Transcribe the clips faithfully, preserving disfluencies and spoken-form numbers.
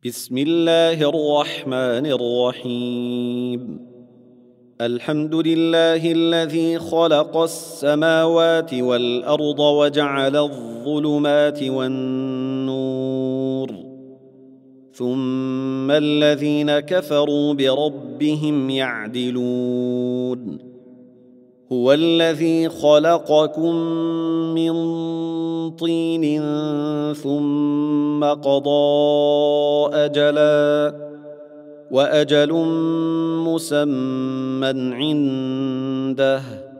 بسم الله الرحمن الرحيم. الحمد لله الذي خلق السماوات والأرض وجعل الظلمات والنور، ثم الذين كفروا بربهم يعدلون. هو الذي خلقكم من طين ثم قضى أجلا وأجل مسمى عنده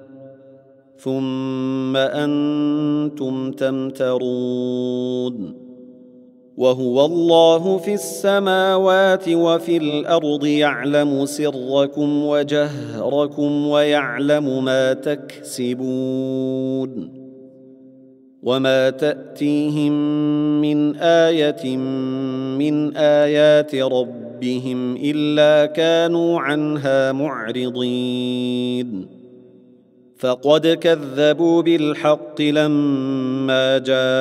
ثم أنتم تمترون. وهو الله في السماوات وفي الأرض يعلم سركم وجهركم ويعلم ما تكسبون. وما تأتيهم من آية من آيات ربهم إلا كانوا عنها معرضين. فقد كذبوا بالحق لما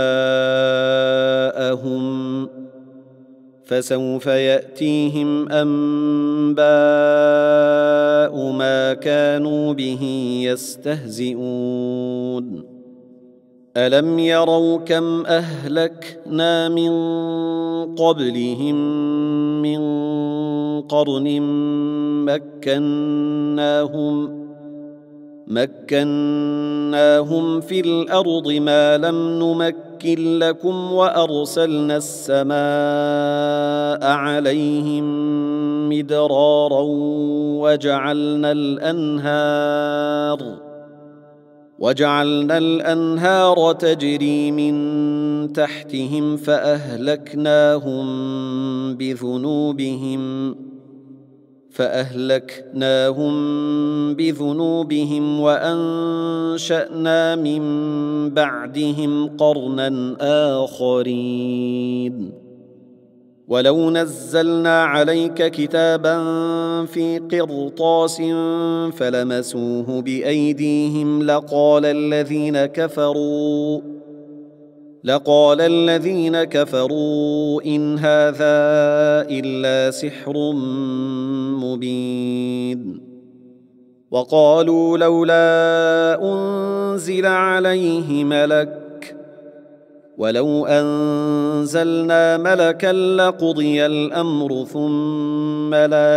جاءهم، فسوف يأتيهم أنباء ما كانوا به يستهزئون. ألم يروا كم أهلكنا من قبلهم من قرن مكناهم مكناهم في الأرض ما لم نمكن لكم، وأرسلنا السماء عليهم مدرارا وجعلنا الأنهار وجعلنا الأنهار تجري من تحتهم فأهلكناهم بذنوبهم فأهلكناهم بذنوبهم وأنشأنا من بعدهم قرنا آخرين. ولو نزلنا عليك كتابا في قرطاس فلمسوه بأيديهم لقال الذين كفروا لقال الذين كفروا إن هذا إلا سحر مبين. وقالوا لولا أنزل عليه ملك، ولو أنزلنا ملكا لقضي الأمر ثم لا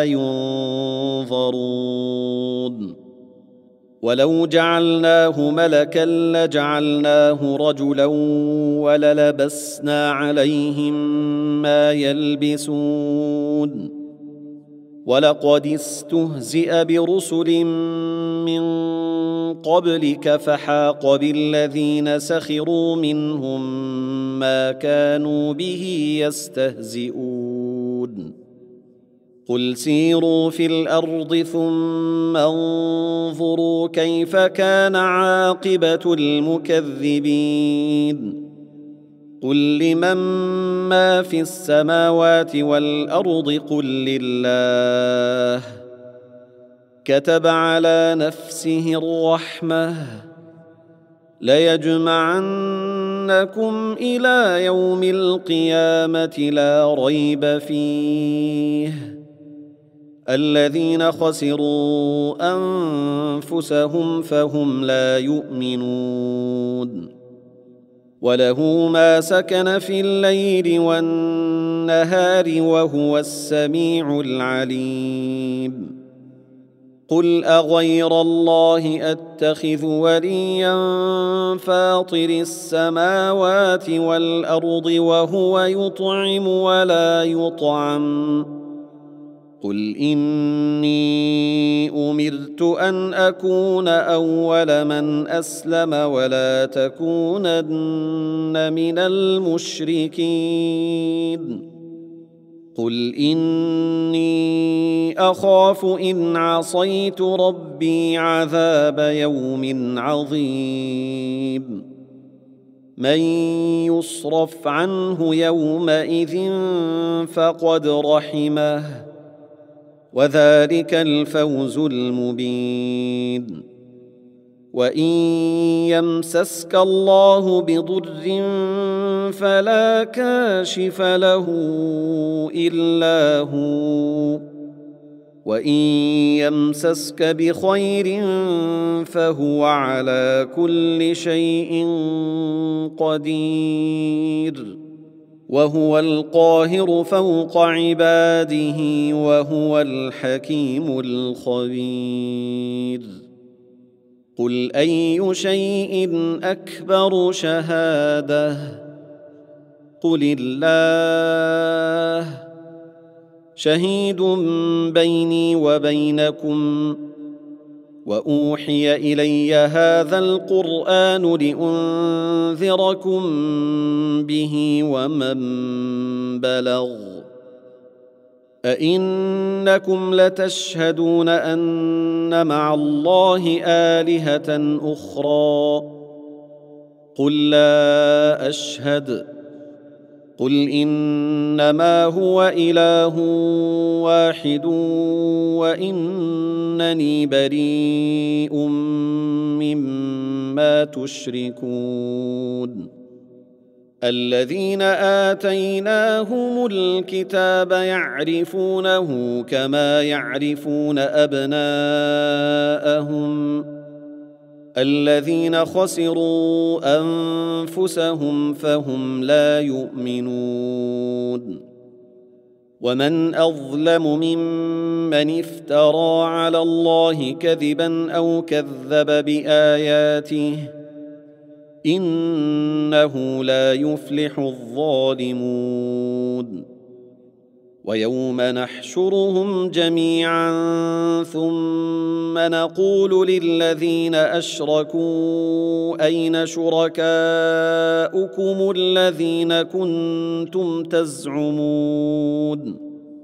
ينظرون. ولو جعلناه ملكا لجعلناه رجلا وللبسنا عليهم ما يلبسون. ولقد استهزئ برسل من قبلك فحاق بالذين سخروا منهم ما كانوا به يستهزئون. قل سيروا في الأرض ثم انظروا كيف كان عاقبة المكذبين. قل لمن ما في السماوات والأرض قل لله. كتب على نفسه الرحمة ليجمعنكم إلى يوم القيامة لا ريب فيه. الذين خسروا أنفسهم فهم لا يؤمنون. وله ما سكن في الليل والنهار وهو السميع العليم. قل أغير الله أتخذ وليا فاطر السماوات والأرض وهو يطعم ولا يطعم. قل إني أمرت أن أكون أول من أسلم ولا تكونن من المشركين. قل إني أخاف إن عصيت ربي عذاب يوم عظيم. من يصرف عنه يومئذ فقد رحمه وذلك الفوز المبين. وإن يمسسك الله بضر فلا كاشف له إلا هو، وإن يمسسك بخير فهو على كل شيء قدير، وهو القاهر فوق عباده، وهو الحكيم الخبير. قل أي شيء أكبر شهادة؟ قل الله شهيد بيني وبينكم، وأوحي إلي هذا القرآن لأنذركم به ومن بلغ. أئنكم لتشهدون أن مع الله آلهة أخرى؟ قل لا أشهد. قل إنما هو إله واحد وإنني بريء مما تشركون. الذين آتيناهم الكتاب يعرفونه كما يعرفون أبناءهم، الذين خسروا أنفسهم فهم لا يؤمنون. ومن أظلم ممن افترى على الله كذبا أو كذب بآياته، إنه لا يفلح الظالمون. ويوم نحشرهم جميعا ثم نقول للذين أشركوا أين شركاؤكم الذين كنتم تزعمون؟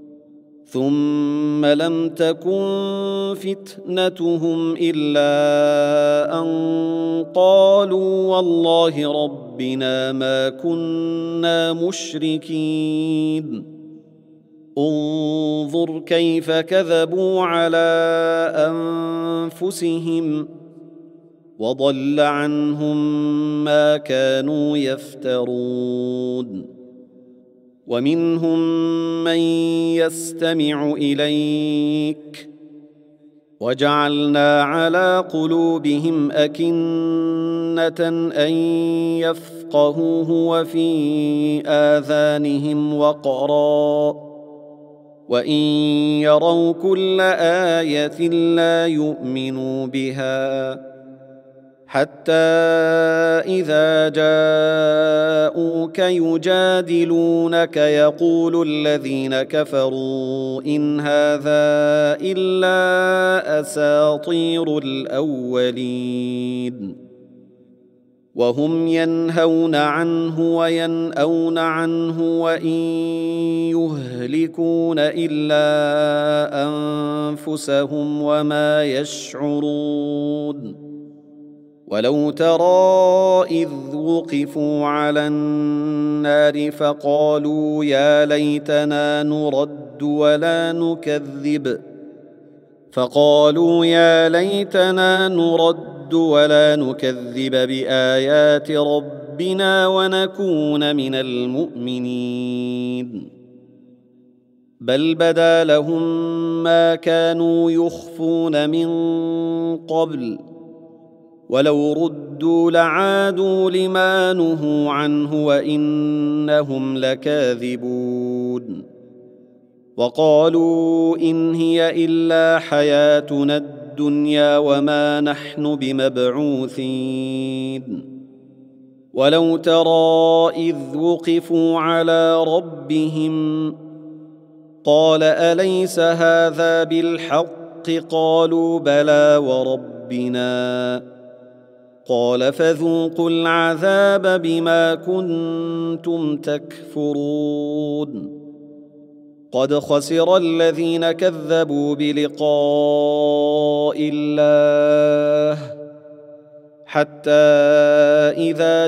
ثم لم تكن فتنتهم إلا أن قالوا والله ربنا ما كنا مشركين. انظر كيف كذبوا على أنفسهم، وضل عنهم ما كانوا يفترون. ومنهم من يستمع إليك، وجعلنا على قلوبهم أكنة أن يفقهوه وفي آذانهم وقرا، وإن يروا كل آية لا يؤمنوا بها، حتى إذا جاءوك يجادلونك يقول الذين كفروا إن هذا إلا أساطير الأولين، وهم ينهون عنه وينأون عنه وإن يهلكون إلا أنفسهم وما يشعرون. ولو ترى إذ وقفوا على النار فقالوا يا ليتنا نرد ولا نكذب فقالوا يا ليتنا نرد ولا نكذب بآيات ربنا ونكون من المؤمنين. بل بدا لهم ما كانوا يخفون من قبل، ولو ردوا لعادوا لما نهوا عنه وإنهم لكاذبون. وقالوا إن هي إلا حياتنا الدنيا وما نحن بمبعوثين. ولو ترى إذ وقفوا على ربهم قال أليس هذا بالحق؟ قالوا بلى وربنا. قال فذوقوا العذاب بما كنتم تكفرون. قد خسر الذين كذبوا بلقاء الله حتى إذا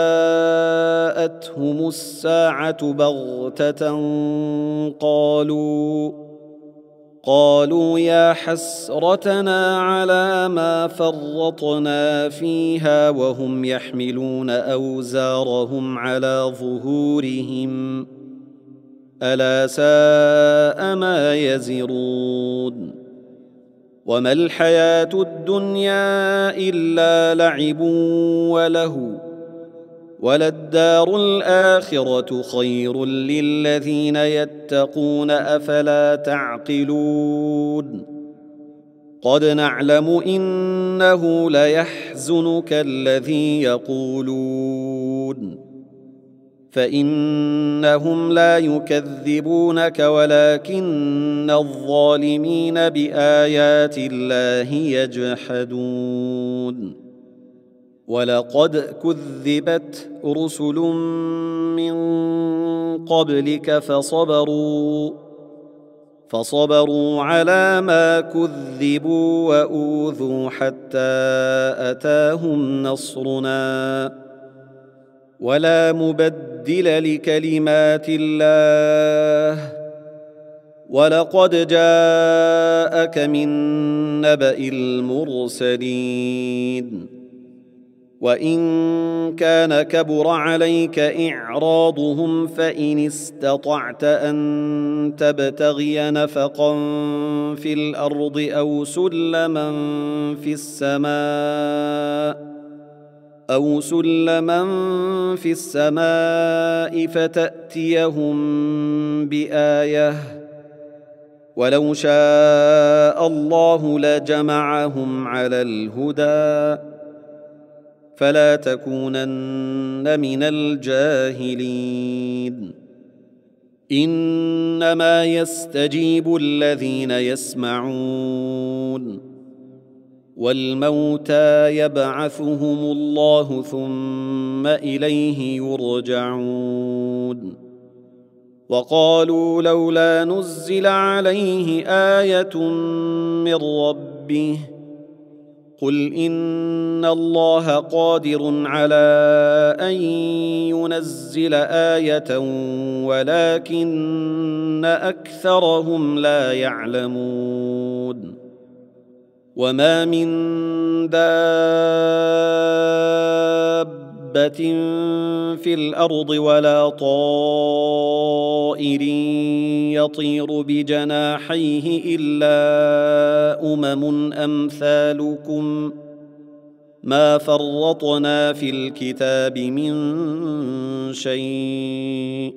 جاءتهم الساعة بغتة قالوا قالوا يا حسرتنا على ما فرطنا فيها وهم يحملون أوزارهم على ظهورهم ألا ساء ما يزرون وما الحياة الدنيا إلا لعب ولهو وللدار الآخرة خير للذين يتقون أفلا تعقلون قد نعلم إنه ليحزنك الذي يقولون فإنهم لا يكذبونك ولكن الظالمين بآيات الله يجحدون ولقد كذبت رسل من قبلك فصبروا فصبروا على ما كذبوا وأوذوا حتى أتاهم نصرنا ولا مبدل لكلمات الله ولقد جاءك من نبأ المرسلين وإن كان كبر عليك إعراضهم فإن استطعت أن تبتغي نفقا في الأرض أو سلما في السماء أو سلما في السماء فتأتيهم بآية ولو شاء الله لجمعهم على الهدى فلا تكونن من الجاهلين إنما يستجيب الذين يسمعون والموتى يبعثهم الله ثم إليه يرجعون وقالوا لولا نزل عليه آية من ربه قل إن الله قادر على أن ينزل آية ولكن أكثرهم لا يعلمون وما من دابة في الأرض ولا طائر يطير بجناحيه إلا أمم أمثالكم ما فرطنا في الكتاب من شيء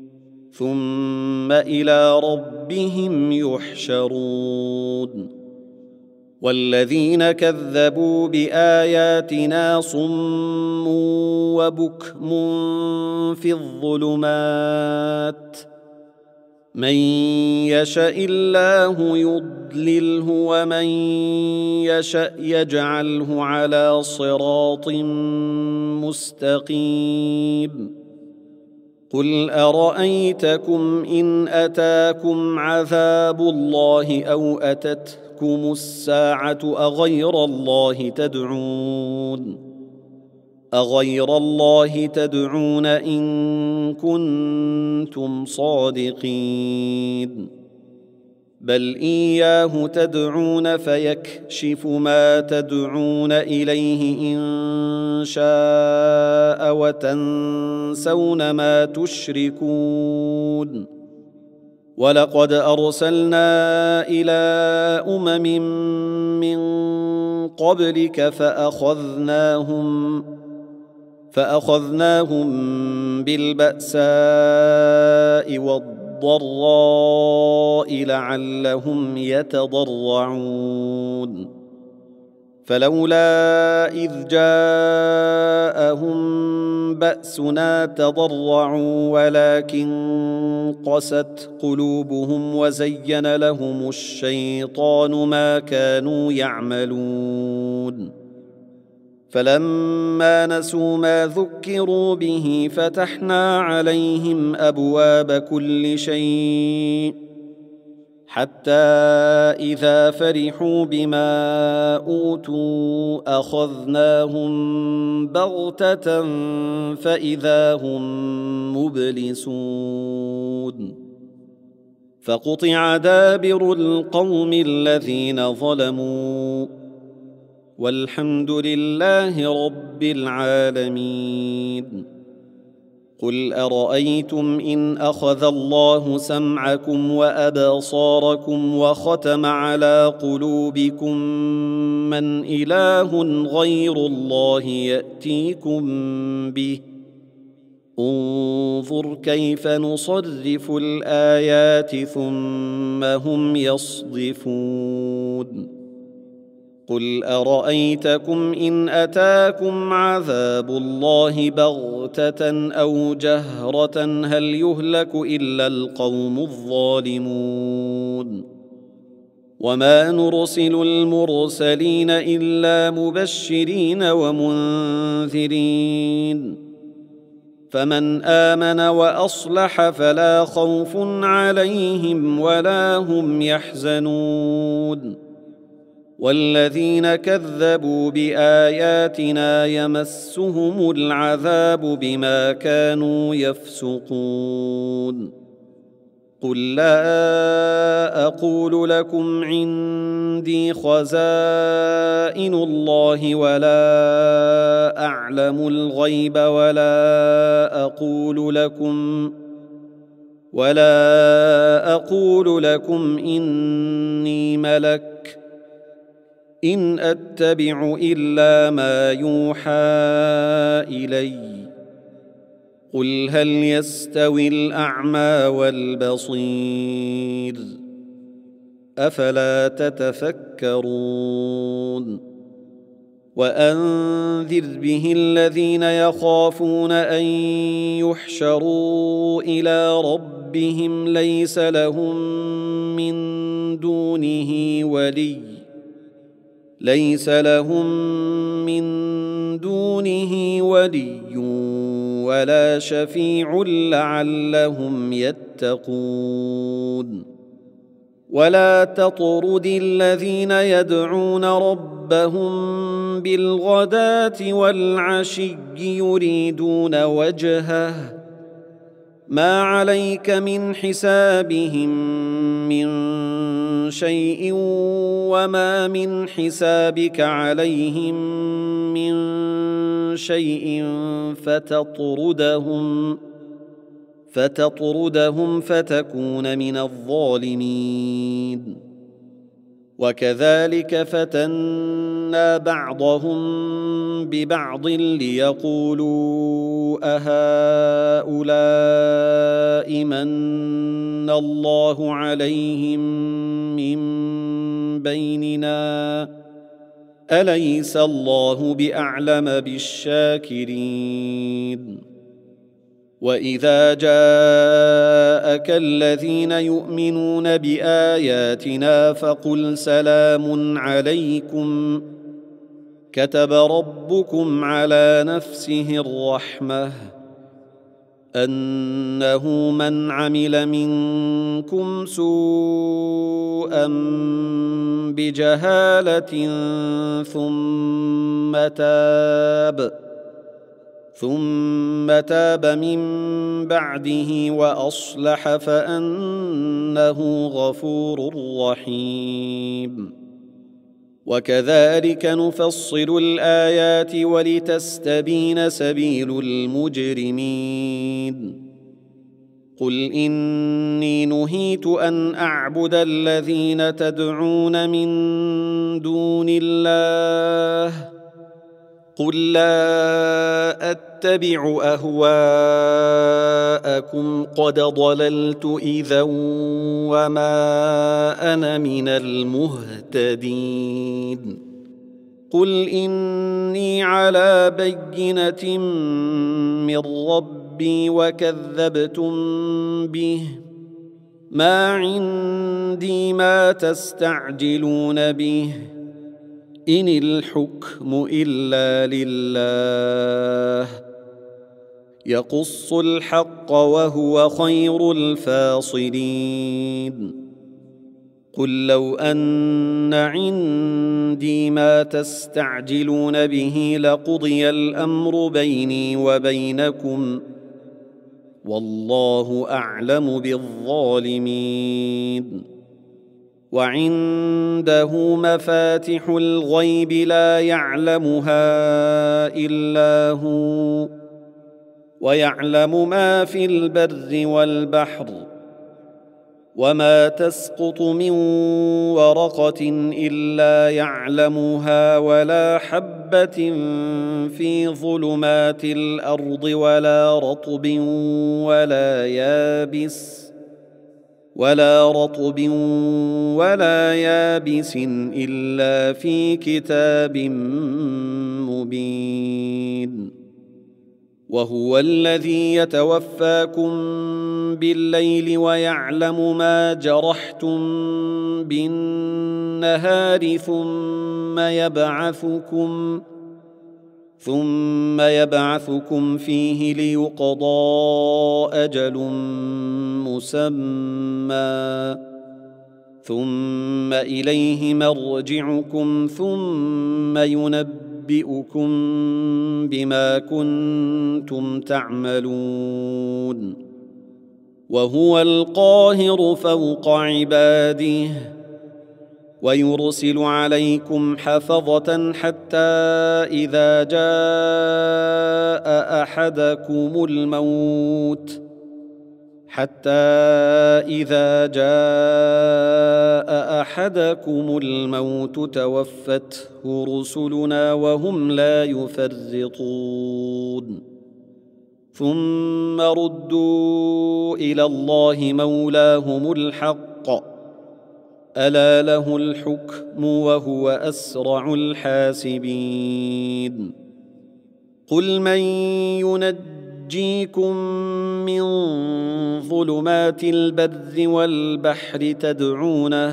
ثم إلى ربهم يحشرون والذين كذبوا بآياتنا صم وبكم في الظلمات من يشاء الله يضلله ومن يشاء يجعله على صراط مستقيم قل أرأيتكم إن أتاكم عذاب الله أو أتتكم الساعة أغير الله تدعون أغير الله تدعون إن كنتم صادقين بل إياه تدعون فيكشف ما تدعون إليه إن شاء وتنسون ما تشركون ولقد أرسلنا إلى أمم من قبلك فأخذناهم فأخذناهم بالبأساء والضراء لعلهم يتضرعون فلولا إذ جاءهم بأسنا تضرعوا ولكن قست قلوبهم وزين لهم الشيطان ما كانوا يعملون فلما نسوا ما ذكروا به فتحنا عليهم أبواب كل شيء حتى إذا فرحوا بما أوتوا أخذناهم بغتة فإذا هم مبلسون فقطع دابر القوم الذين ظلموا والحمد لله رب العالمين. قل أرأيتم إن أخذ الله سمعكم وأبصاركم وختم على قلوبكم من إله غير الله يأتيكم به؟ انظر كيف نصرف الآيات ثم هم يصدفون. قل أرأيتكم إن أتاكم عذاب الله بغتة أو جهرة هل يهلك إلا القوم الظالمون؟ وما نرسل المرسلين إلا مبشرين ومنذرين، فمن آمن وأصلح فلا خوف عليهم ولا هم يحزنون. والذين كذبوا بآياتنا يمسهم العذاب بما كانوا يفسقون. قل لا أقول لكم عندي خزائن الله ولا أعلم الغيب ولا أقول لكم ولا أقول لكم إني ملك، إن أتبع إلا ما يوحى إلي. قل هل يستوي الأعمى والبصير؟ أفلا تتفكرون. وأنذر به الذين يخافون أن يحشروا إلى ربهم ليس لهم من دونه ولي ليس لهم من دونه ولي ولا شفيع لعلهم يتقون. ولا تطرد الذين يدعون ربهم بالغداة والعشي يريدون وجهه ما عليك من حسابهم من شيء وما من حسابك عليهم من شيء فتطردهم فتطردهم فتكون من الظالمين. وكذلك فتنا بعضهم ببعض ليقولوا أهؤلاء من الله عليهم من بيننا أليس الله بأعلم بالشاكرين. وإذا جاءك الذين يؤمنون بآياتنا فقل سلام عليكم كتب ربكم على نفسه الرحمة أنه من عمل منكم سوءا بجهالة ثم تاب ثم تاب من بعده وأصلح فأنه غفور رحيم. وكذلك نفصل الآيات ولتستبين سبيل المجرمين. قل إني نهيت أن أعبد الذين تدعون من دون الله قل لا أتبع أهواءكم قد ضللت إذا وما أنا من المهتدين. قل إني على بينة من ربي وكذبتم به ما عندي ما تستعجلون به إن الحكم إلا لله يقص الحق وهو خير الفاصلين. قل لو أن عندي ما تستعجلون به لقضي الأمر بيني وبينكم والله أعلم بالظالمين. وعنده مفاتح الغيب لا يعلمها إلا هو، ويعلم ما في البر والبحر، وما تسقط من ورقة إلا يعلمها، ولا حبة في ظلمات الأرض، ولا رطب ولا يابس ولا رطب ولا يابس إلا في كتاب مبين. وهو الذي يتوفاكم بالليل ويعلم ما جرحتم بالنهار ثم يبعثكم ثم يبعثكم فيه ليقضى أجل مسمى، ثم إليه مرجعكم ثم ينبئكم بما كنتم تعملون. وهو القاهر فوق عباده، ويرسل عليكم حفظة حتى إذا جاء أحدكم الموت حتى إذا جاء أحدكم الموت توفته رسلنا وهم لا يفرطون، ثم ردوا إلى الله مولاهم الحق، ألا له الحكم وهو أسرع الحاسبين. قل من ينجيكم من ظلمات البر والبحر تدعونه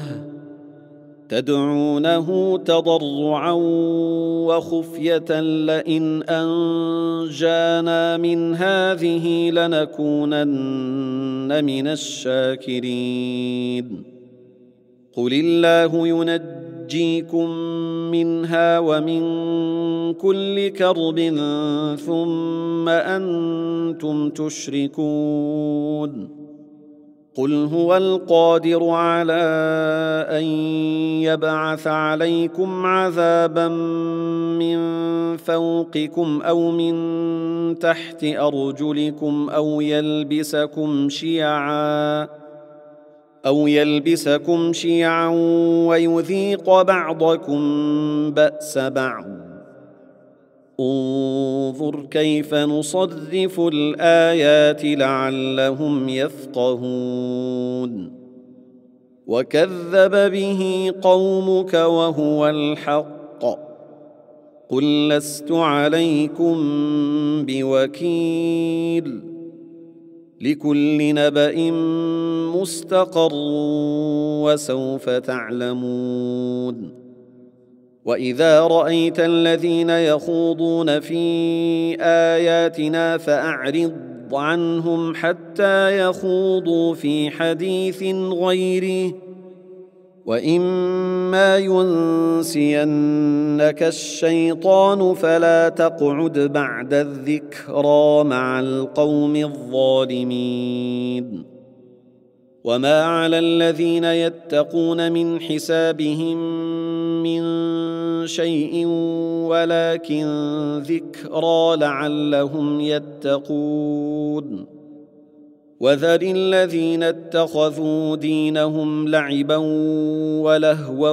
تدعونه تضرعا وخفية لئن أنجانا من هذه لنكونن من الشاكرين. قل الله ينجيكم منها ومن كل كرب ثم أنتم تشركون. قل هو القادر على أن يبعث عليكم عذابا من فوقكم أو من تحت أرجلكم أو يلبسكم شيعا أو يلبسكم شيعا ويذيق بعضكم بأس بعض. انظر كيف نصرف الآيات لعلهم يفقهون. وكذب به قومك وهو الحق، قل لست عليكم بوكيل، لكل نبأ مستقر وسوف تعلمون. وإذا رأيت الذين يخوضون في آياتنا فأعرض عنهم حتى يخوضوا في حديث غيره، وإما ينسينك الشيطان فلا تقعد بعد الذكرى مع القوم الظالمين. وما على الذين يتقون من حسابهم من شيء ولكن ذكرى لعلهم يتقون. وذر الذين اتخذوا دينهم لعبا ولهوا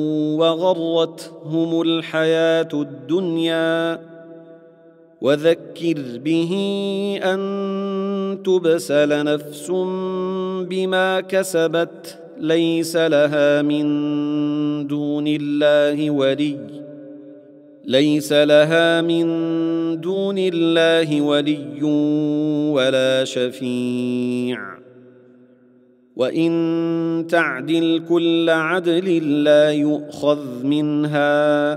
وغرتهم الحياة الدنيا، وذكر به أن تبسل نفس بما كسبت ليس لها من دون الله ولي ليس لها من دون الله ولي ولا شفيع، وإن تعدل كل عدل لا يؤخذ منها.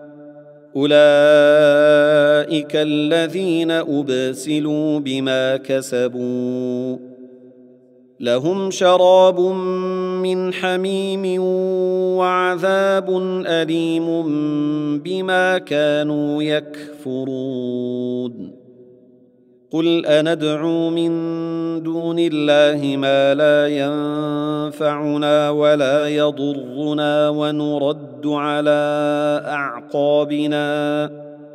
أولئك الذين أبسلوا بما كسبوا، لهم شراب من حميم وعذاب أليم بما كانوا يكفرون. قل أندعو من دون الله ما لا ينفعنا ولا يضرنا ونرد على أعقابنا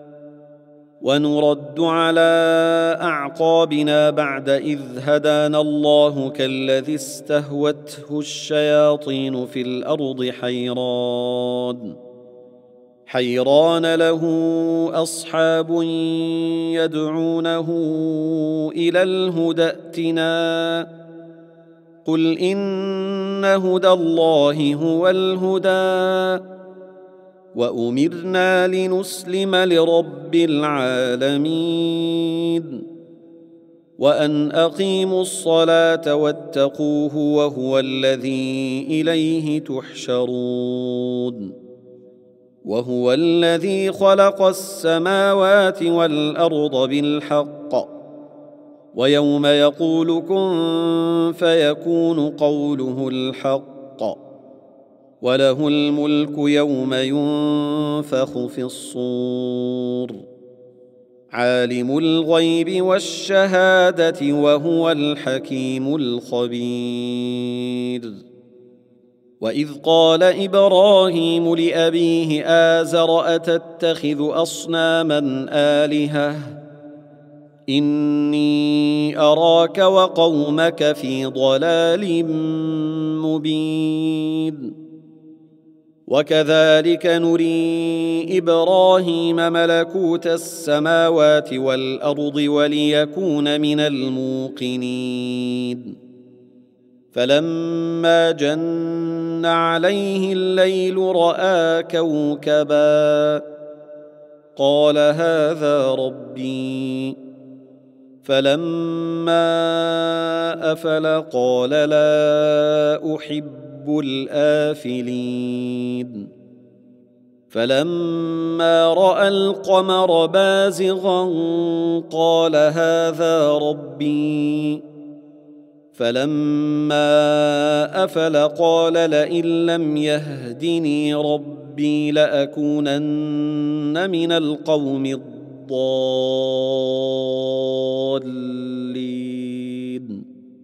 ونرد على أعقابنا بعد إذ هدانا الله كالذي استهوته الشياطين في الأرض حيران حيران له أصحاب يدعونه إلى الهدى ائتنا قل إن هدى الله هو الهدى وأمرنا لنسلم لرب العالمين وأن أقيموا الصلاة واتقوه وهو الذي إليه تحشرون وهو الذي خلق السماوات والأرض بالحق ويوم يقول كن فيكون قوله الحق وله الملك يوم ينفخ في الصور عالم الغيب والشهادة وهو الحكيم الخبير وإذ قال إبراهيم لأبيه آزر أتتخذ أصناما آلهة إني أراك وقومك في ضلال مبين وكذلك نري إبراهيم ملكوت السماوات والأرض وليكون من الموقنين فلما جن عليه الليل رأى كوكبا قال هذا ربي فلما أفل قال لا أحب الآفلين فلما رأى القمر بازغا قال هذا ربي فلما أفل قال لئن لم يهدني ربي لأكونن من القوم الضالين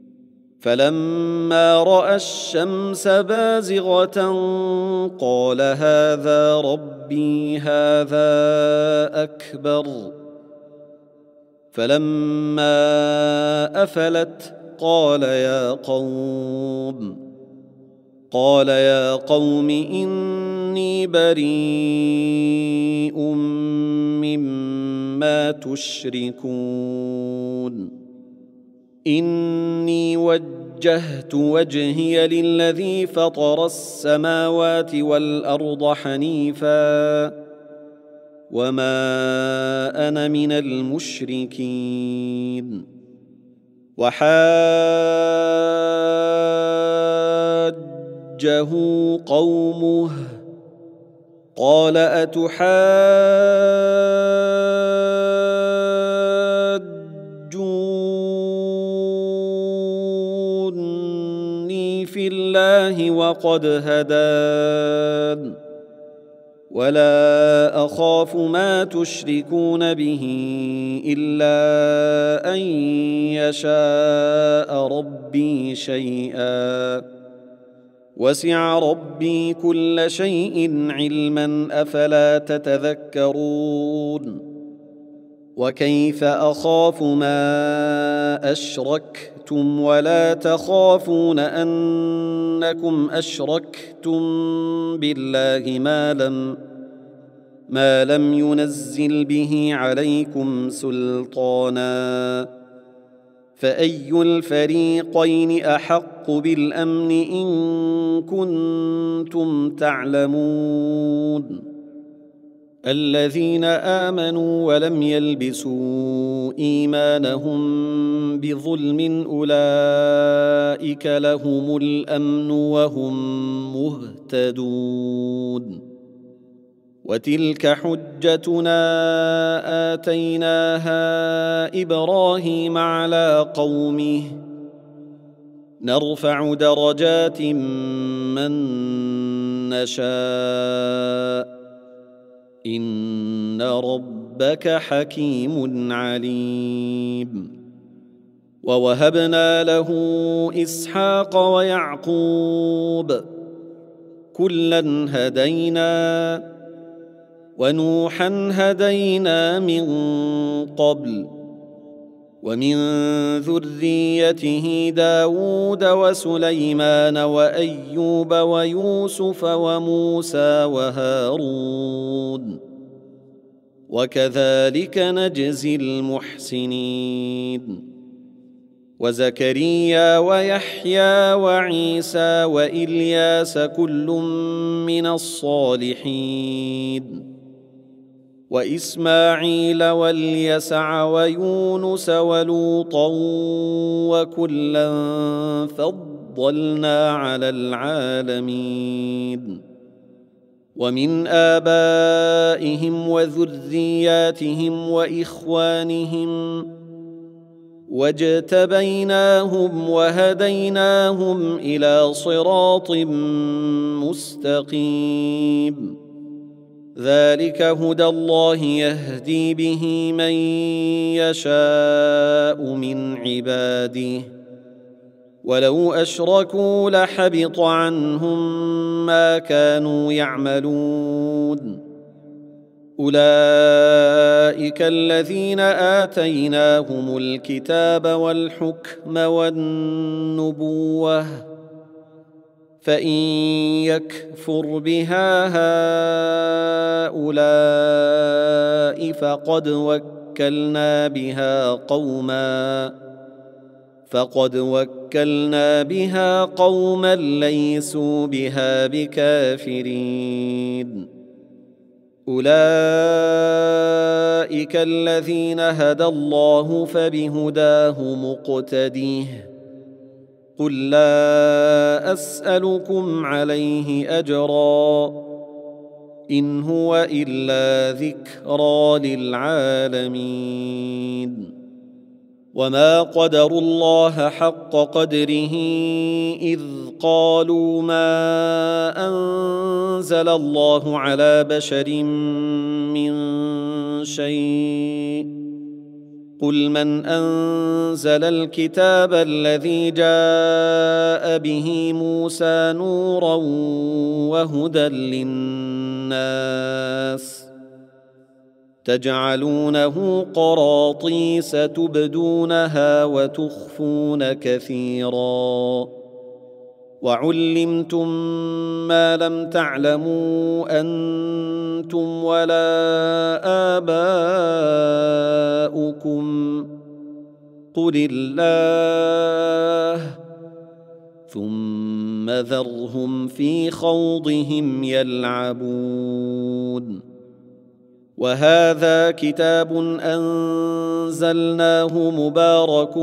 فلما رأى الشمس بازغة قال هذا ربي هذا أكبر فلما أفلت قال يا قوم قال يا قوم إني بريء مما تشركون إني وجهت وجهي للذي فطر السماوات والأرض حنيفا وما أنا من المشركين وحاجه قومه قال أتحاجوني في الله وقد هدان ولا أخاف ما تشركون به إلا أن يشاء ربي شيئا وسع ربي كل شيء علما أفلا تتذكرون وكيف أخاف ما أشركتم ولا تخافون أنكم أشركتم بالله ما لم ما لم ينزل به عليكم سلطانا فأي الفريقين أحق بالأمن إن كنتم تعلمون الذين آمنوا ولم يلبسوا إيمانهم بظلم أولئك لهم الأمن وهم مهتدون وتلك حجتنا آتيناها إبراهيم على قومه نرفع درجات من نشاء إن ربك حكيم عليم. ووهبنا له إسحاق ويعقوب كلا هدينا ونوحا هدينا من قبل ومن ذريته داود وسليمان وأيوب ويوسف وموسى وهارون وكذلك نجزي المحسنين. وزكريا ويحيى وعيسى وإلياس كل من الصالحين وإسماعيل واليسع ويونس ولوطا وكلا فضلنا على العالمين. ومن آبائهم وذرياتهم وإخوانهم واجتبيناهم وهديناهم إلى صراط مستقيم. ذلك هدى الله يهدي به من يشاء من عباده ولو أشركوا لحبط عنهم ما كانوا يعملون. أولئك الذين آتيناهم الكتاب والحكم والنبوة فإن يكفر بها هؤلاء فقد وكلنا بها قوما فقد وكلنا بها قوما ليسوا بها بكافرين. أولئك الذين هدى الله فبهداه مقتديه. قل لا أسألكم عليه أجرا إن هو إلا ذكرى للعالمين. وما قدروا الله حق قدره إذ قالوا ما أنزل الله على بشر من شيء. قل من أنزل الكتاب الذي جاء به موسى نورا وهدى للناس تجعلونه قراطيس تبدونها وتخفون كثيرا وعلمتم ما لم تعلموا أنتم ولا آباؤكم قل الله ثم ذرهم في خوضهم يلعبون. وهذا كتاب أنزلناه مبارك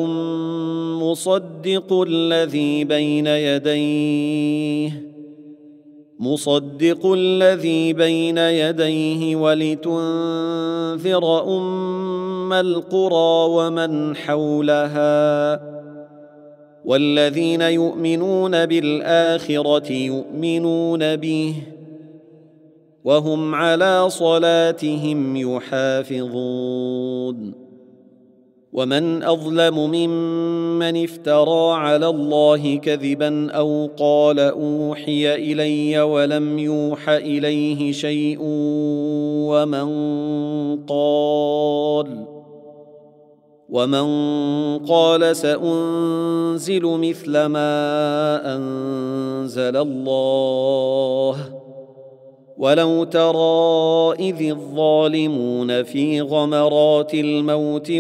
مصدق الذي بين يديه مصدق الذي بين يديه ولتنذر أم القرى ومن حولها والذين يؤمنون بالآخرة يؤمنون به وهم على صلاتهم يحافظون. ومن أظلم ممن افترى على الله كذبا أو قال أوحي إلي ولم يوح إليه شيء ومن قال ومن قال سأنزل مثل ما أنزل الله ولو ترى إذ الظالمون في غمرات الموت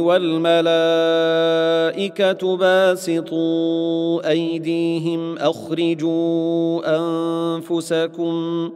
والملائكة باسطوا أيديهم أخرجوا أنفسكم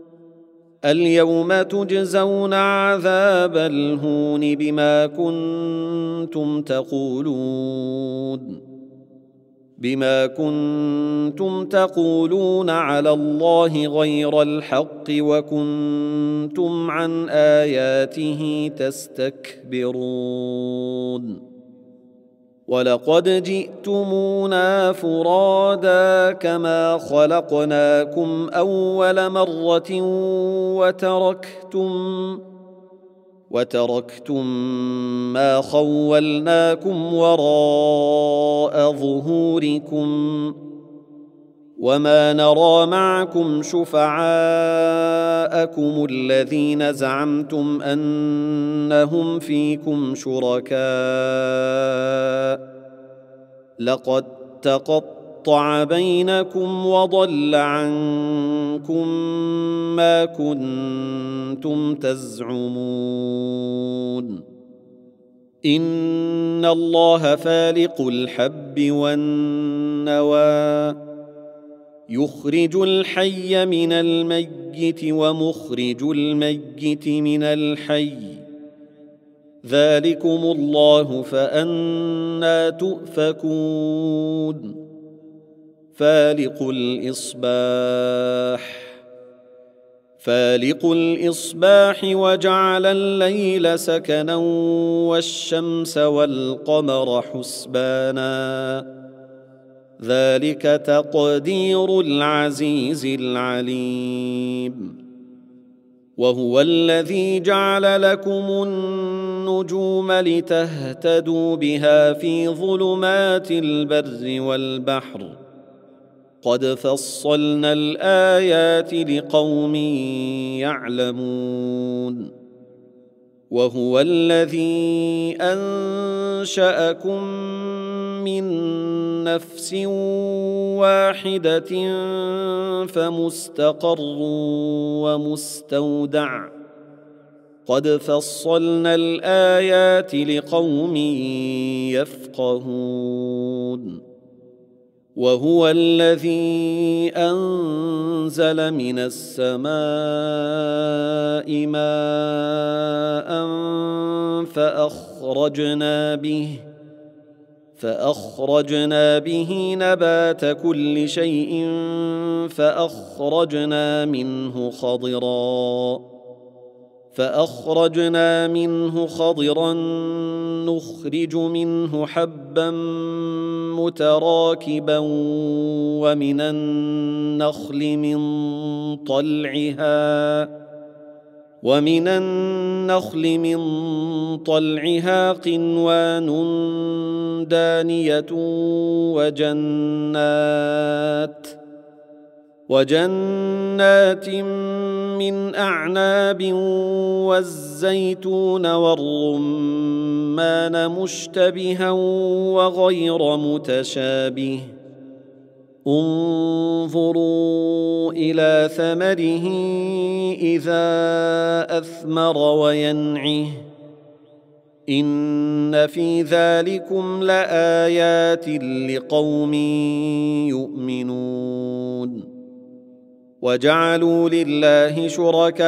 اليوم تجزون عذاب الهون بما كنتم تقولون بما كنتم تقولون على الله غير الحق وكنتم عن آياته تستكبرون. ولقد جئتمونا فرادا كما خلقناكم أول مرة وتركتم وتركتم ما خولناكم وراء ظهوركم وما نرى معكم شفعاءكم الذين زعمتم أنهم فيكم شركاء لقد تقطع بينكم وضل عنكم ما كنتم تزعمون إن الله فالق الحب والنوى يخرج الحي من الميت ومخرج الميت من الحي ذلكم الله فأنى تؤفكون فالق الإصباح فالق الإصباح وجعل الليل سكنا والشمس والقمر حسبانا ذلك تقدير العزيز العليم وهو الذي جعل لكم النجوم لتهتدوا بها في ظلمات البر والبحر قد فصلنا الآيات لقوم يعلمون وهو الذي أنشأكم من نفس واحدة فمستقر ومستودع قد فصلنا الآيات لقوم يفقهون وهو الذي أنزل من السماء ماء فأخرجنا به فأخرجنا به نبات كل شيء فأخرجنا منه خضرا فأخرجنا منه خضرا نخرج منه حبا متراكبا ومن النخل من طلعها ومن النخل من طلعها قنوان دانية وجنات وجنات من أعناب والزيتون والرمان مشتبها وغير متشابه انظروا إلى ثمره إذا أثمر وينعه إن في ذلكم لآيات لقوم يؤمنون وجعلوا لله شركاء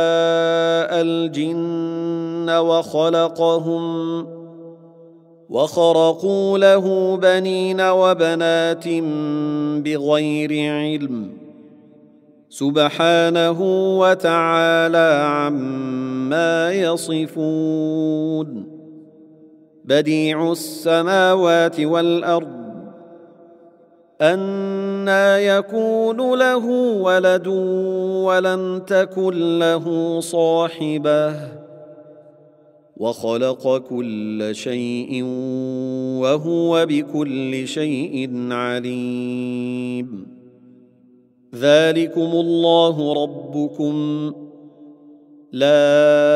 الجن وخلقهم وخرقوا له بنين وبنات بغير علم سبحانه وتعالى عما يصفون بديع السماوات والأرض أنى يكون له ولد ولم تكن له صاحبة وخلق كل شيء وهو بكل شيء عليم ذلكم الله ربكم لا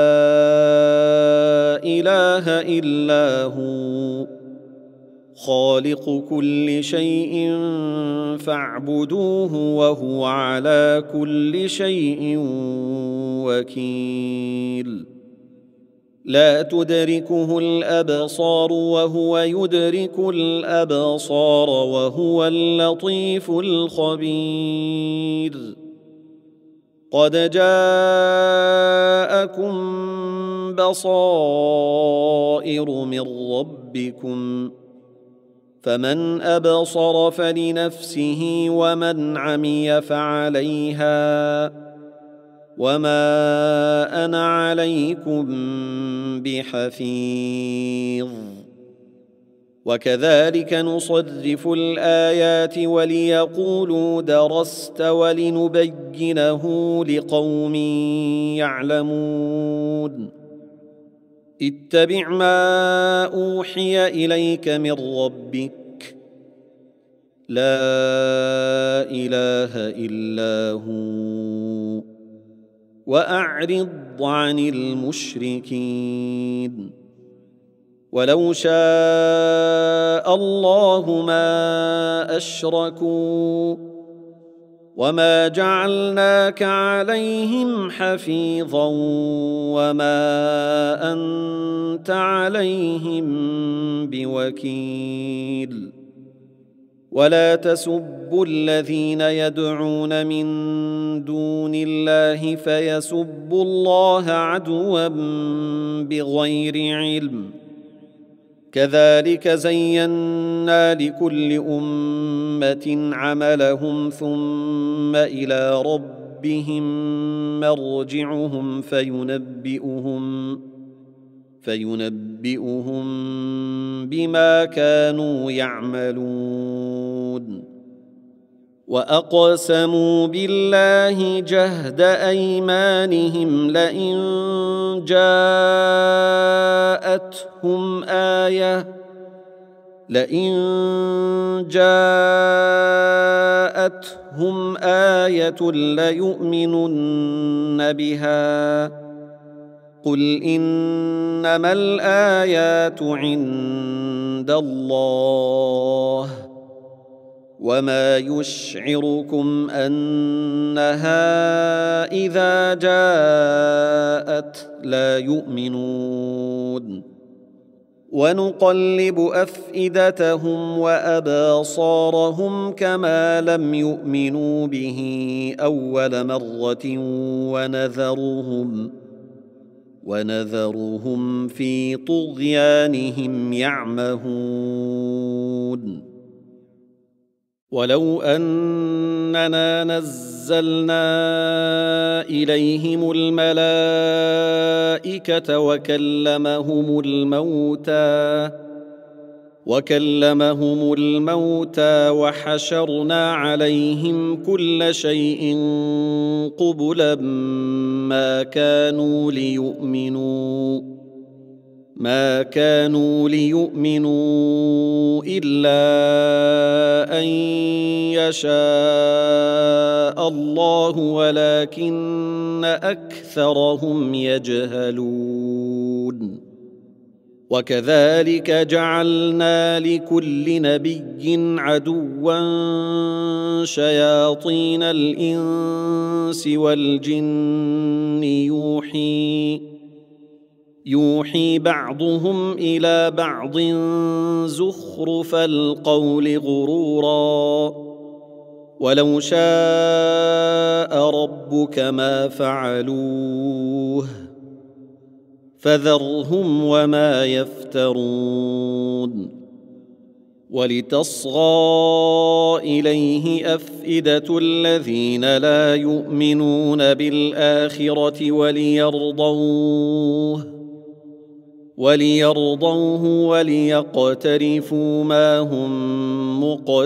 إله إلا هو خالق كل شيء فاعبدوه وهو على كل شيء وكيل لا تدركه الأبصار وهو يدرك الأبصار وهو اللطيف الخبير قد جاءكم بصائر من ربكم فمن أبصر فلنفسه ومن عمي فعليها وما أنا عليكم بحفيظ وكذلك نصرف الآيات وليقولوا درست ولنبينه لقوم يعلمون اتبع ما أوحي إليك من ربك لا إله إلا هو وأعرض عن المشركين ولو شاء الله ما أشركوا وما جعلناك عليهم حفيظا وما أنت عليهم بوكيل ولا تسبوا الذين يدعون من دون الله فيسبوا الله عدوا بغير علم كذلك زينا لكل أمة عملهم ثم إلى ربهم مرجعهم فينبئهم فينبئهم بما كانوا يعملون وأقسموا بالله جهد أيمانهم لئن جاءتهم آية لئن جاءتهم آية ليؤمنن بها قل إنما الآيات عند الله وما يشعركم أنها إذا جاءت لا يؤمنون ونقلب أفئدتهم وأبصارهم كما لم يؤمنوا به أول مرة ونذرهم ونذرهم في طغيانهم يعمهون ولو أننا نزلنا إليهم الملائكة وكلمهم الموتى وكلمهم الموتى وحشرنا عليهم كل شيء قبلا ما كانوا ليؤمنوا ما كانوا ليؤمنوا إلا أن يشاء الله ولكن أكثرهم يجهلون وكذلك جعلنا لكل نبي عدوا شياطين الإنس والجن يوحي يوحي بعضهم إلى بعض زخرف القول غرورا ولو شاء ربك ما فعلوه فذرهم وما يفترون ولتصغى إليه أفئدة الذين لا يؤمنون بالآخرة وليرضوه وليرضوه وليقترفوا ما هم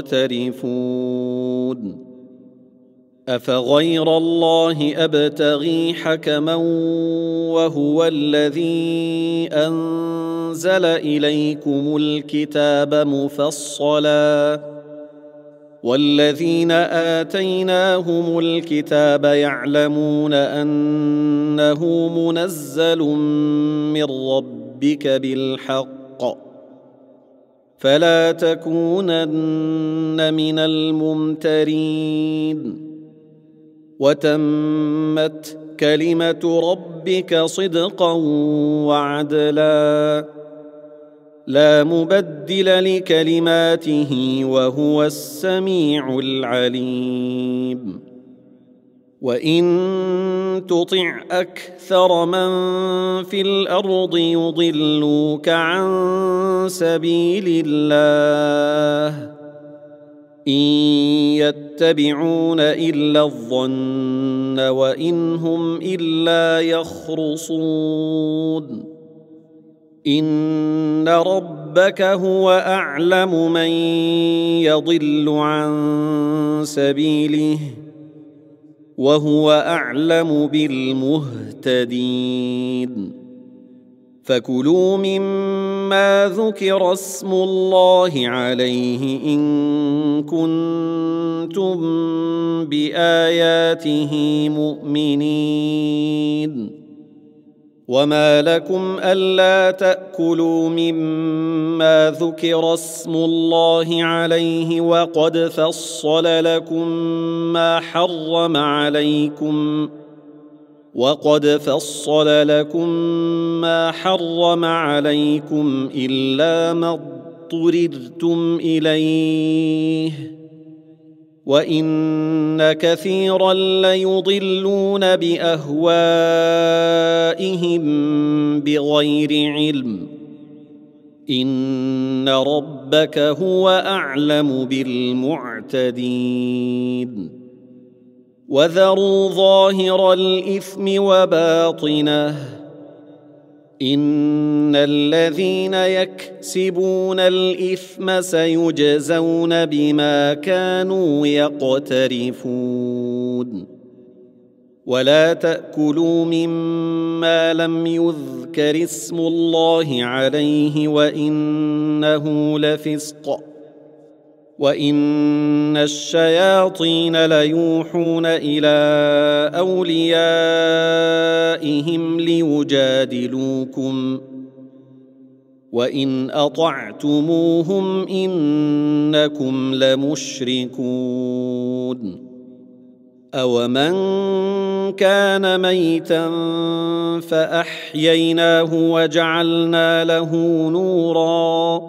مقترفون أفغير الله أبتغي حكما وهو الذي أنزل إليكم الكتاب مفصلا والذين آتيناهم الكتاب يعلمون أنه منزل من ربك بالحق فلا تكونن من الممترين وتمت كلمة ربك صدقا وعدلا لا مبدل لكلماته وهو السميع العليم وإن تطع أكثر من في الأرض يضلوك عن سبيل الله إن يتبعون إلا الظن وإن هم إلا يخرصون إن ربك هو أعلم من يضل عن سبيله وهو أعلم بالمهتدين فكلوا مما ذكر اسم الله عليه إن كنتم بآياته مؤمنين وما لكم ألا تأكلوا مما ذكر اسم الله عليه وقد فصل لكم ما حرم عليكم وقد فصل لكم ما حرم عليكم إلا ما اضطررتم إليه وإن كثيرا ليضلون بأهوائهم بغير علم إن ربك هو أعلم بالمعتدين وذروا ظاهر الإثم وباطنه إن الذين يكسبون الإثم سيجزون بما كانوا يقترفون ولا تأكلوا مما لم يذكر اسم الله عليه وإنه لفسق وإن الشياطين ليوحون إلى أوليائهم ليجادلوكم وإن أطعتموهم إنكم لمشركون أومن كان ميتا فأحييناه وجعلنا له نورا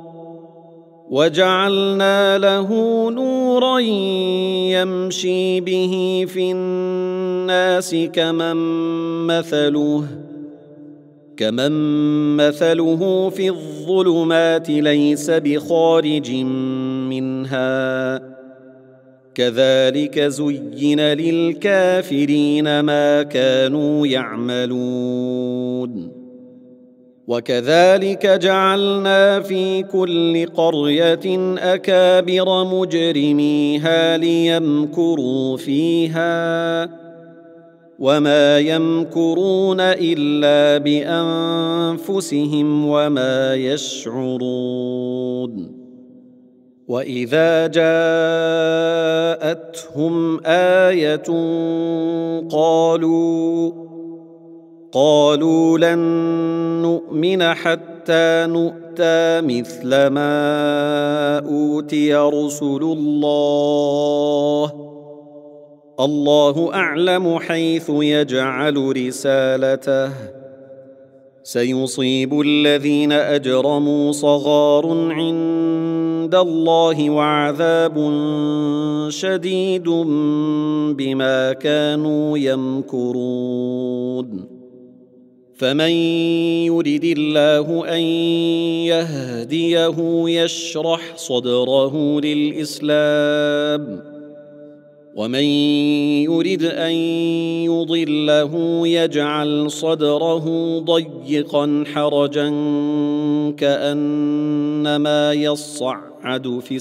وجعلنا له نورا يمشي به في الناس كمن مثله كمن مثله في الظلمات ليس بخارج منها كذلك زين للكافرين ما كانوا يعملون وكذلك جعلنا في كل قرية أكابر مجرميها ليمكروا فيها وما يمكرون إلا بأنفسهم وما يشعرون وإذا جاءتهم آية قالوا قالوا لن نؤمن حتى نؤتى مثل ما أوتي رسل الله الله أعلم حيث يجعل رسالته سيصيب الذين أجرموا صغار عند الله وعذاب شديد بما كانوا يمكرون فمن يرد الله أن يهديه يشرح صدره للإسلام ومن يرد أن يضله يجعل صدره ضيقا حرجا كأنما يصعد في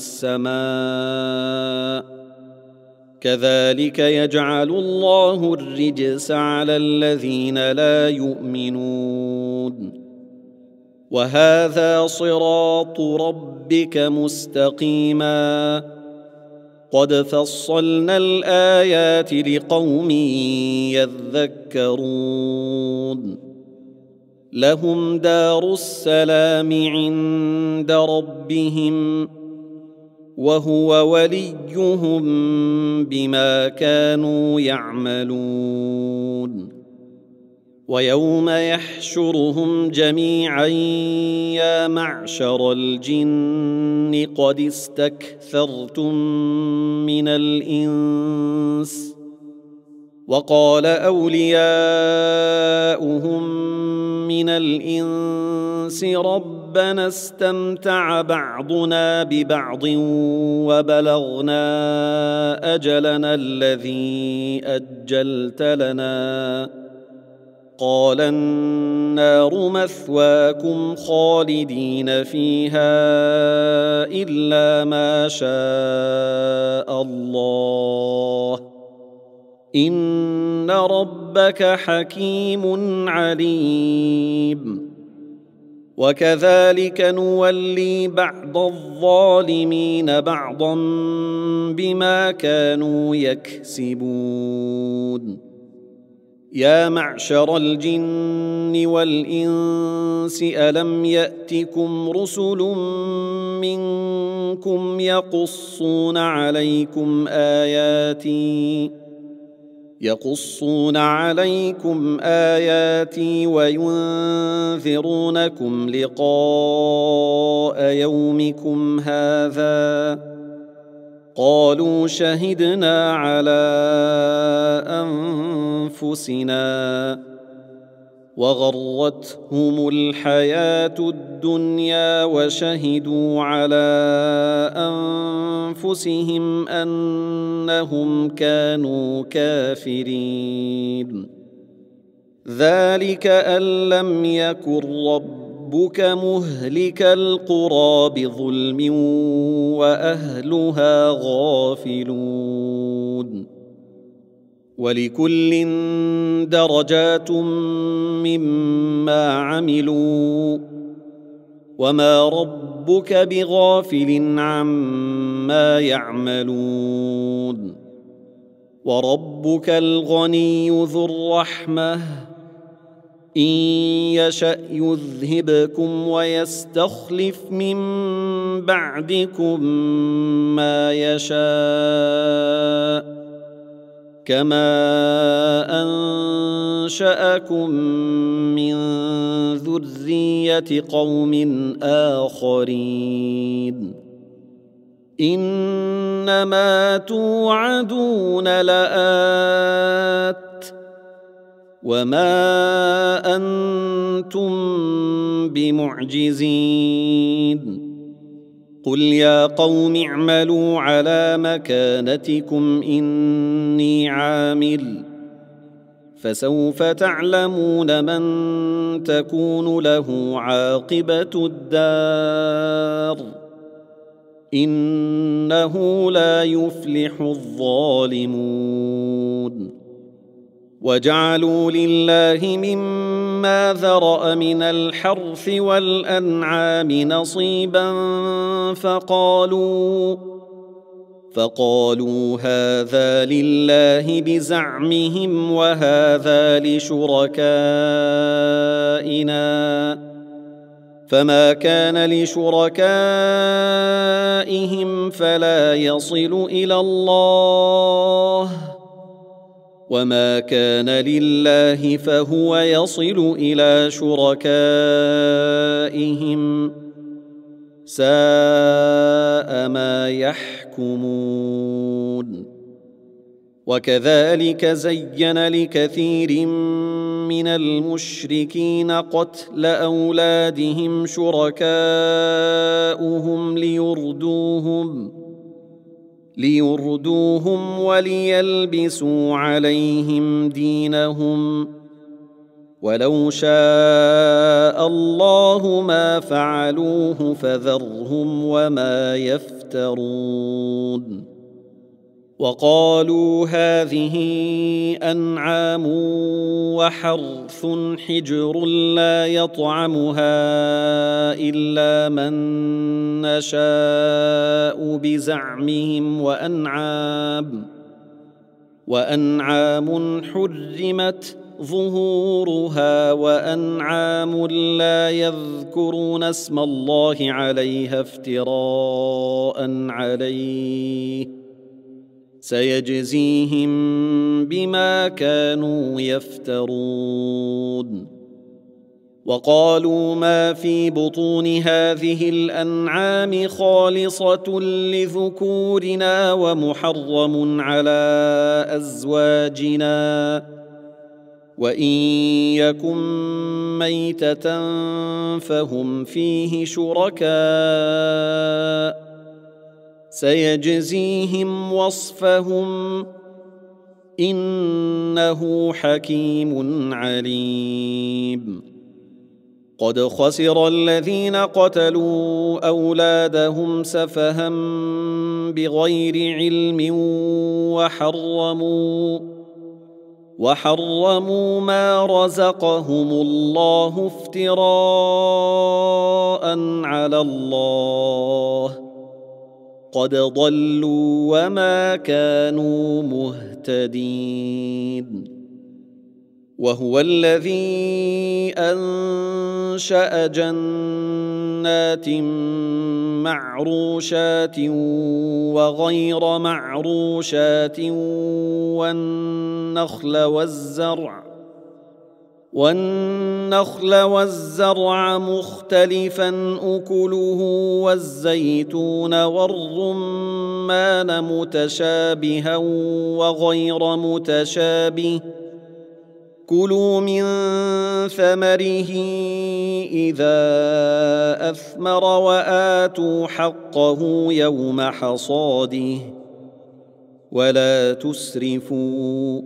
السماء كذلك يجعل الله الرجس على الذين لا يؤمنون وهذا صراط ربك مستقيما قد فصلنا الآيات لقوم يذكرون لهم دار السلام عند ربهم وهو وليهم بما كانوا يعملون ويوم يحشرهم جميعا يا معشر الجن قد استكثرتم من الإنس وقال أولياؤهم من الإنس ربنا استمتع بعضنا ببعض وبلغنا أجلنا الذي أجلت لنا قال النار مثواكم خالدين فيها إلا ما شاء الله إن ربك حكيم عليم. وكذلك نولي بعض الظالمين بعضا بما كانوا يكسبون. يا معشر الجن والإنس ألم يأتكم رسل منكم يقصون عليكم آياتي يقصون عليكم آياتي وينذرونكم لقاء يومكم هذا قالوا شهدنا على أنفسنا وغرتهم الحياة الدنيا وشهدوا على أنفسهم أنهم كانوا كافرين. ذلك أن لم يكن ربك مهلك القرى بظلم وأهلها غافلون. ولكل درجات مما عملوا وما ربك بغافل عما يعملون. وربك الغني ذو الرحمة إن يشأ يذهبكم ويستخلف من بعدكم ما يشاء كما أنشأكم من ذرية قوم آخرين. إنما توعدون لآت وما أنتم بمعجزين. قل يا قوم اعملوا على مكانتكم إني عامل فسوف تعلمون من تكون له عاقبة الدار إنه لا يفلح الظالمون. وجعلوا لله مما ذرأ من الحرث والأنعام نصيبا فقالوا فقالوا هذا لله بزعمهم وهذا لشركائنا فما كان لشركائهم فلا يصل إلى الله وما كان لله فهو يصل إلى شركائهم ساء ما يحكمون. وكذلك زين لكثير من المشركين قتل أولادهم شركاؤهم ليردوهم ليردوهم وليلبسوا عليهم دينهم ولو شاء الله ما فعلوه فذرهم وما يفترون. وقالوا هذه أنعام وحرث حجر لا يطعمها إلا من نشاء بزعمهم وأنعام وأنعام حرمت ظهورها وأنعام لا يذكرون اسم الله عليها افتراء عليه سيجزيهم بما كانوا يفترون. وقالوا ما في بطون هذه الأنعام خالصة لذكورنا ومحرم على أزواجنا وإن يكن ميتة فهم فيه شركاء سيجزيهم وصفهم إنه حكيم عليم. قد خسر الذين قتلوا أولادهم سفها بغير علم وحرموا وحرموا ما رزقهم الله افتراء على الله. قد ضلوا وما كانوا مهتدين. وهو الذي أنشأ جنات معروشات وغير معروشات والنخل والزرع والنخل والزرع مختلفا أكله والزيتون والرمان متشابها وغير متشابه. كلوا من ثمره إذا أثمر وآتوا حقه يوم حصاده ولا تسرفوا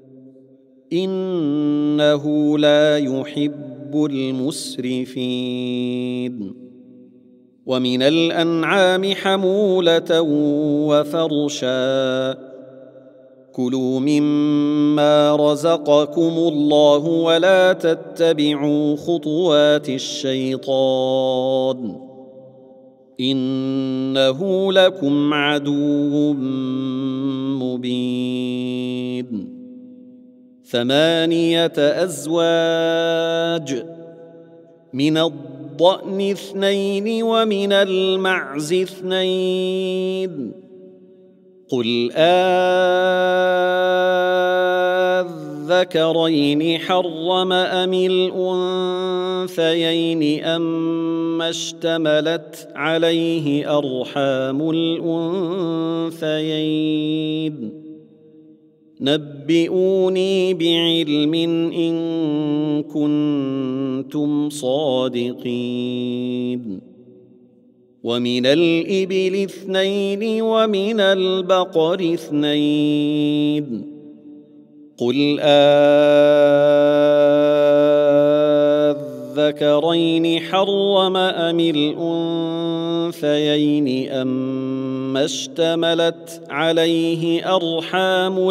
إنه لا يحب المسرفين. ومن الأنعام حمولة وفرشا. كلوا مما رزقكم الله ولا تتبعوا خطوات الشيطان إنه لكم عدو مبين. ثمانية أزواج من الضأن اثنين ومن المعز اثنين. قل آذكرين حرم أم الأنثيين أم اشتملت عليه أرحام الأنثيين. نبئوني بعلم إن كنتم صادقين. ومن الإبل اثنين ومن البقر اثنين. قل آذكرين حرم أم الأنثيين أم اشتملت عليه أرحام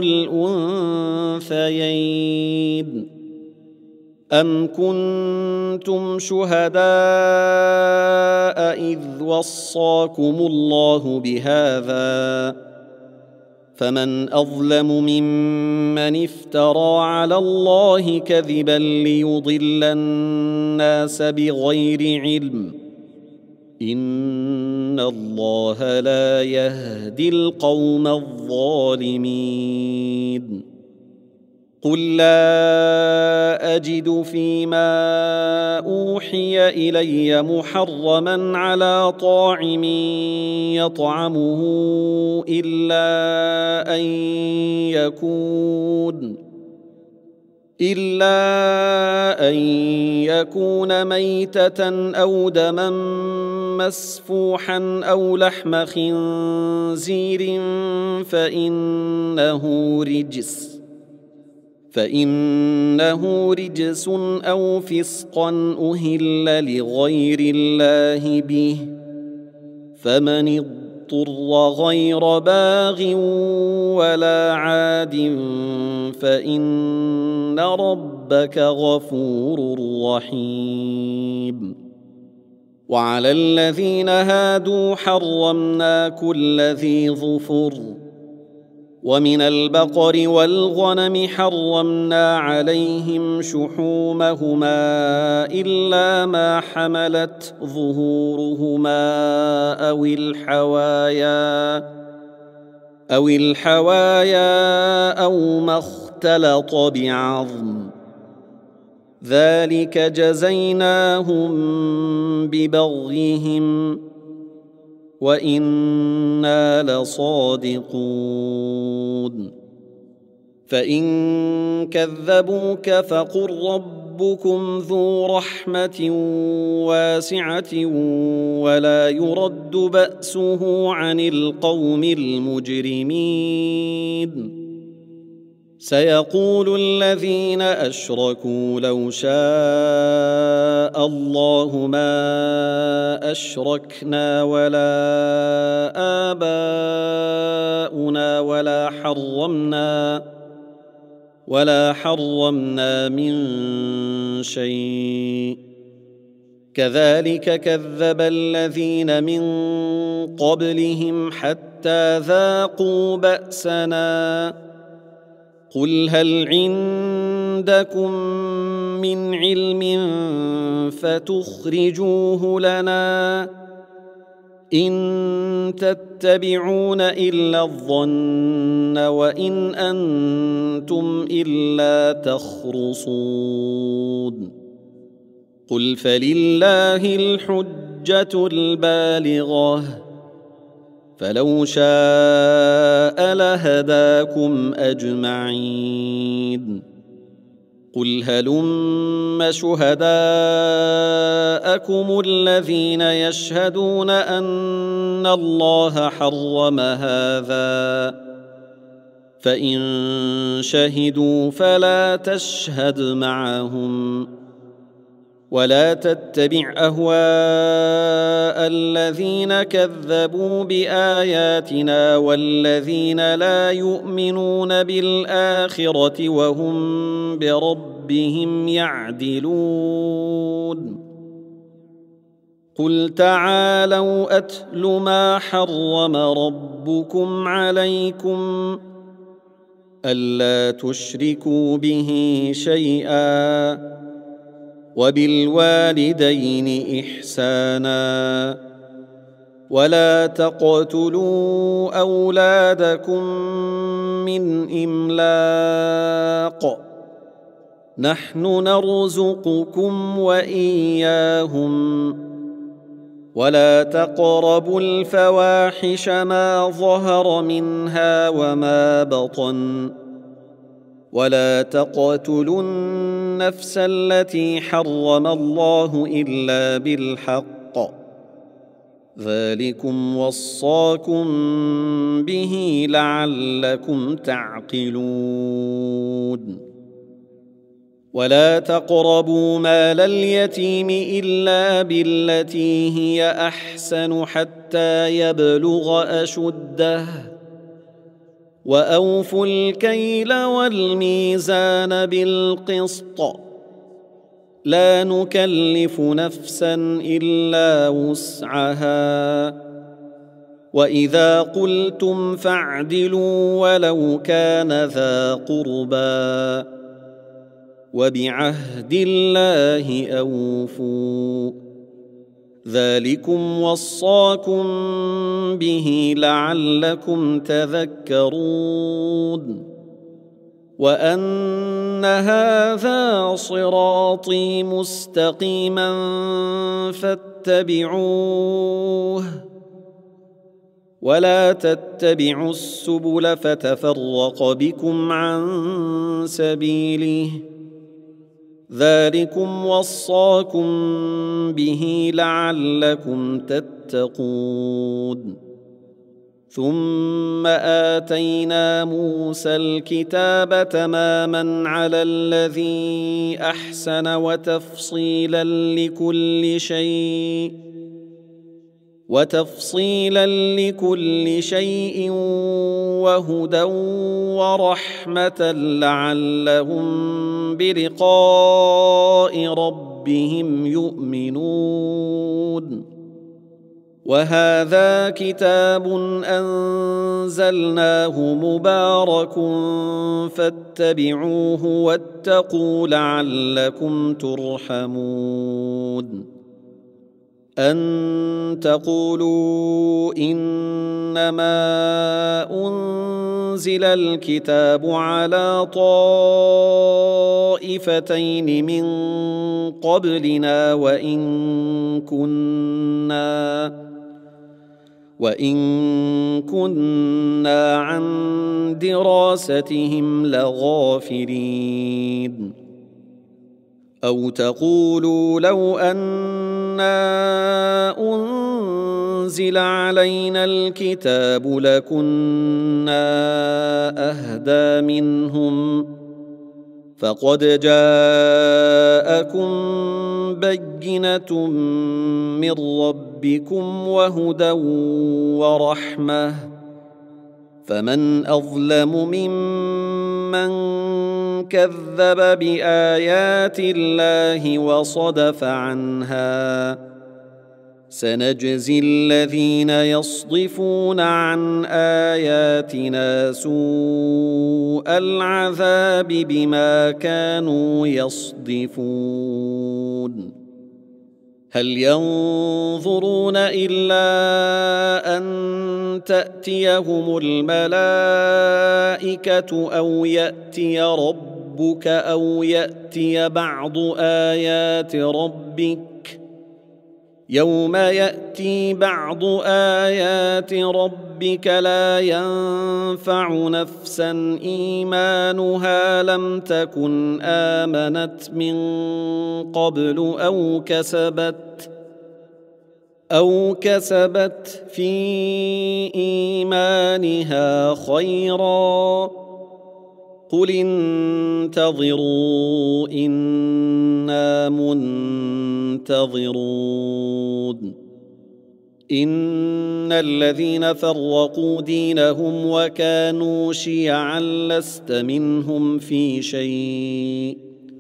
الأنثيين. أم كنتم شهداء إذ وصاكم الله بهذا فمن أظلم ممن افترى على الله كذبا ليضل الناس بغير علم إن الله لا يهدي القوم الظالمين. قل لا أجد فيما أوحي إلي محرما على طاعم يطعمه إلا أن يكون إلا أن يكون ميتة أو دما مسفوحا أو لحم خنزير فإنه رجس فإنه رجس أو فسقا أهل لغير الله به فمن اضطر غير باغ ولا عاد فإن ربك غفور رحيم. وعلى الذين هادوا حرمنا كل ذي ظفر ومن البقر والغنم حرمنا عليهم شحومهما إلا ما حملت ظهورهما أو الحوايا أو الحوايا أو ما اختلط بعظم ذلك جزيناهم ببغيهم وإنا لصادقون. فإن كذبوك فقل ربكم ذو رحمة واسعة ولا يرد بأسه عن القوم المجرمين. سيقول الذين أشركوا لو شاء الله ما أشركنا ولا آباؤنا ولا حرمنا ولا حرمنا من شيء كذلك كذب الذين من قبلهم حتى ذاقوا بأسنا قل هل عندكم من علم فتخرجوه لنا إن تتبعون إلا الظن وإن أنتم إلا تخرصون قل فلله الحجة البالغة فلو شاء لهداكم أجمعين قل هلم شهداءكم الذين يشهدون أن الله حرم هذا فإن شهدوا فلا تشهد معهم ولا تتبع أهواء الذين كذبوا بآياتنا والذين لا يؤمنون بالآخرة وهم بربهم يعدلون قل تعالوا أتل ما حرم ربكم عليكم ألا تشركوا به شيئا وبالوالدين إحسانا ولا تقتلوا أولادكم من إملاق نحن نرزقكم وإياهم ولا تقربوا الفواحش ما ظهر منها وما بطن ولا تقتلوا النفس التي حرم الله إلا بالحق ذلكم وصاكم به لعلكم تعقلون ولا تقربوا مال اليتيم إلا بالتي هي أحسن حتى يبلغ أشده وأوفوا الكيل والميزان بالقسط لا نكلف نفسا إلا وسعها وإذا قلتم فاعدلوا ولو كان ذا قربى وبعهد الله أوفوا ذلكم وصاكم به لعلكم تذكرون وأن هذا صراطي مستقيما فاتبعوه ولا تتبعوا السبل فتفرق بكم عن سبيله ذلكم وصاكم به لعلكم تتقون ثم آتينا موسى الكتاب تماما على الذي أحسن وتفصيلا لكل شيء وتفصيلا لكل شيء وهدى ورحمة لعلهم بلقاء ربهم يؤمنون وهذا كتاب أنزلناه مبارك فاتبعوه واتقوا لعلكم ترحمون أن تقولوا إنما أنزل الكتاب على طائفتين من قبلنا وإن كنا وإن كنا عن دراستهم لغافلين أو تقولوا لو أنا أنزل علينا الكتاب لكنا أهدى منهم فقد جاءكم بينة من ربكم وهدى ورحمة فمن أظلم ممن كذب بآيات الله وصدف عنها سنجزي الذين يصدفون عن آياتنا سوء العذاب بما كانوا يصدفون هل ينظرون إلا أن تأتيهم الملائكة أو يأتي ربك أو يأتي بعض آيات ربك يوم يأتي بعض آيات ربك لا ينفع نفسا إيمانها لم تكن آمنت من قبل أو كسبت أو كسبت في إيمانها خيرا قل انتظروا إنا منتظرون إن الذين فرقوا دينهم وكانوا شيعا لست منهم في شيء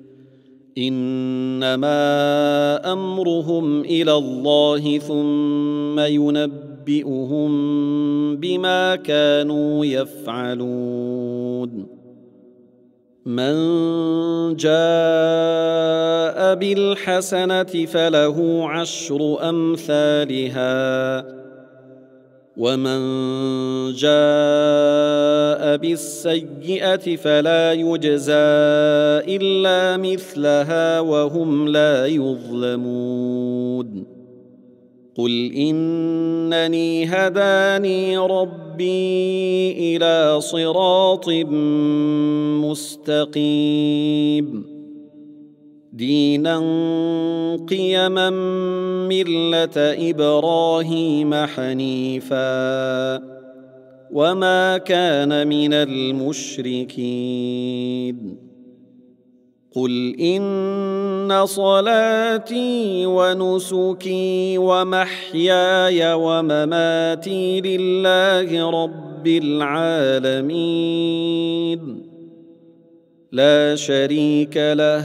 إنما أمرهم إلى الله ثم ينبئهم بما كانوا يفعلون من جاء بالحسنة فله عشر أمثالها ومن جاء بالسيئة فلا يجزى إلا مثلها وهم لا يظلمون قل إنني هداني ربي إلى صراط مستقيم دينا قيما ملة إبراهيم حنيفا وما كان من المشركين قل إن صلاتي ونسكي ومحياي ومماتي لله رب العالمين لا شريك له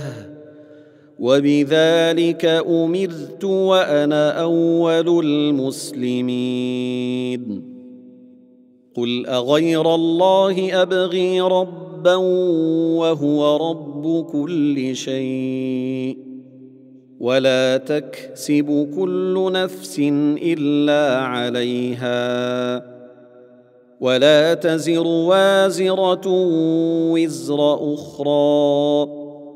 وبذلك أمرت وأنا أول المسلمين قل أغير الله أبغي ربا وهو رب كل شيء ولا تكسب كل نفس إلا عليها ولا تزر وازرة وزر أخرى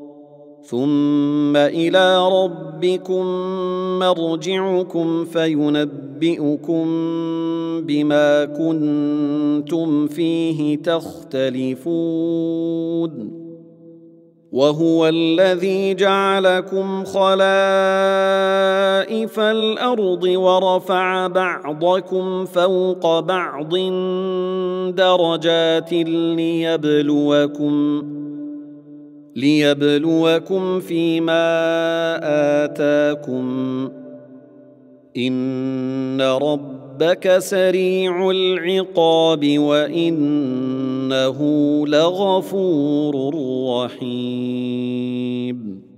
ثم إلى ربكم مرجعكم فينبئكم بما كنتم فيه تختلفون وهو الذي جعلكم خلائف الأرض ورفع بعضكم فوق بعض درجات ليبلوكم ليبلوكم فيما آتاكم إن ربك سريع العقاب وإنه لغفور رحيم